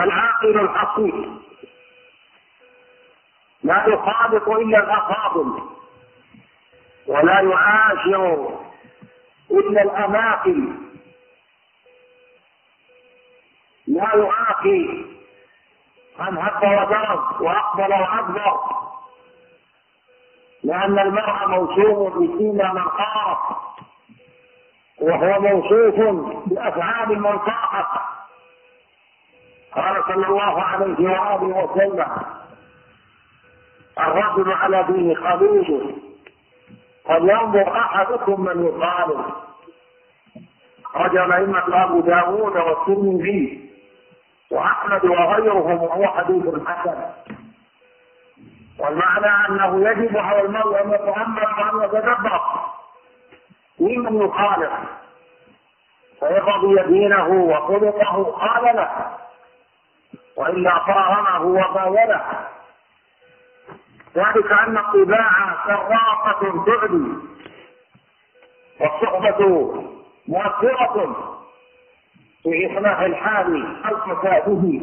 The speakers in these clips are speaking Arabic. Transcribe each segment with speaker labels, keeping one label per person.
Speaker 1: والعاقل الحصيف لا يخالط إلا الأفاضل، ولا يعاشر إلا الأماكن، لا يعاقي من هب ودرج وأقبل وأدبر، لأن المرء موصوف بسيما من خالط، وهو موصوف بأفعال من طاعت. قال صلى الله عليه وآله وسلم: الرجل على دين خليله، فلينظر أحدكم من يخالط. رجع أئمة أبو داود والترمذي وأحمد وغيرهم، وهو حديث حسن. والمعنى أنه يجب على المرء أن يتأمل وأن يتدبر ممن يخالط، فيقضي دينه وخلقه قال له، وإلا صارمه وبايله. ذلك أن الطباع سراقة تعدي، والصحبة مؤثرة في إصلاح الحال أو فساده.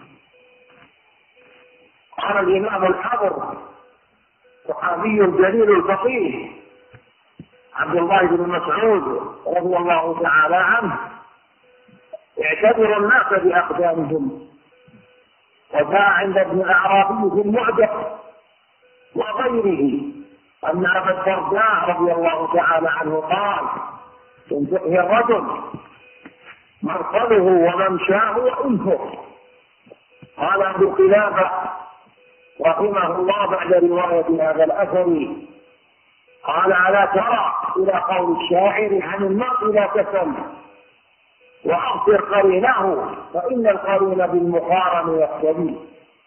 Speaker 1: قال الإمام الحبر صحابي الجليل الفقيه عبد الله بن مسعود رضي الله تعالى عنه: اعتبروا الناس بأقدامهم. وجاء عند ابن أعرابي في المعجم وغيره أن أبا الدرداء رضي الله تعالى عنه قال: من فقه الرجل مرصده وممشاه وأنفه. قال أبو قلابة رحمه الله بعد رواية هذا الأثر: قال: ألا ترى إلى قول الشاعر عن المرء لا تسل، وأبصر قرينه فإن القرين بالمقارن يقتدي.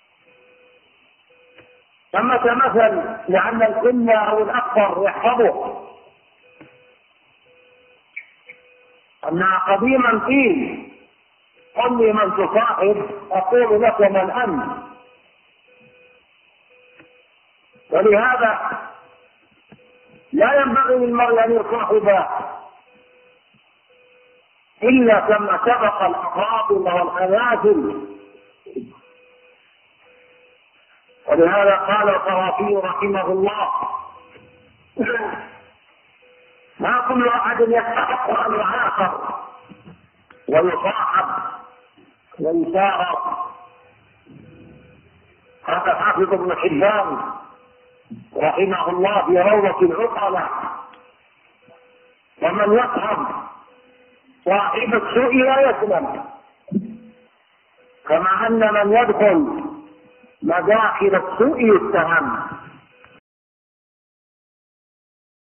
Speaker 1: ثمة مثل لأن الكل أو الأكبر يحفظه، أنها قديما قيل: قل لي من تصاحب أقول لك من أنت. ولهذا لا ينبغي للمرء أن يصاحب إلا كما سبق الأفاضل والأنازل. ولهذا قال القرافي رحمه الله: ما كل أحد يستحق أن يعاقب ويصاحب ويسارع. هذا حافظ ابن حبان رحمه الله في روضة العقلاء: ومن يصحب صاحب السوء لا يسلم، كما أن من يدخل مداخل السوء يتهم.